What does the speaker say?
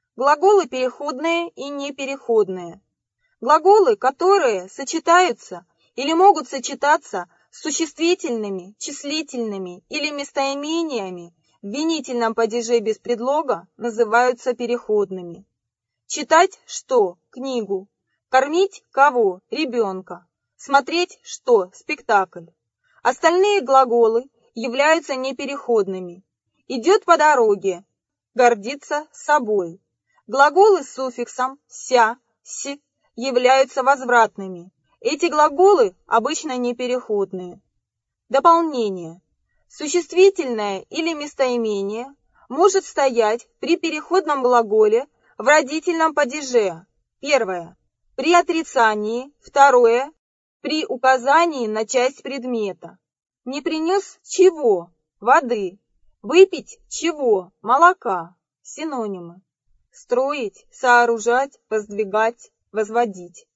Глаголы переходные и непереходные. Глаголы, которые сочетаются или могут сочетаться с существительными, числительными или местоимениями в винительном падеже без предлога, называются переходными. Читать что? Книгу. Кормить кого? Ребенка. Смотреть что? Спектакль. Остальные глаголы являются непереходными. Идет по дороге. Гордится собой. Глаголы с суффиксом «ся», «с» являются возвратными. Эти глаголы обычно непереходные. Дополнение. Существительное или местоимение может стоять при переходном глаголе в родительном падеже. Первое. При отрицании. Второе. При указании на часть предмета. Не принес чего? Воды. Выпить чего? Молока. Синонимы. Строить, сооружать, воздвигать, возводить.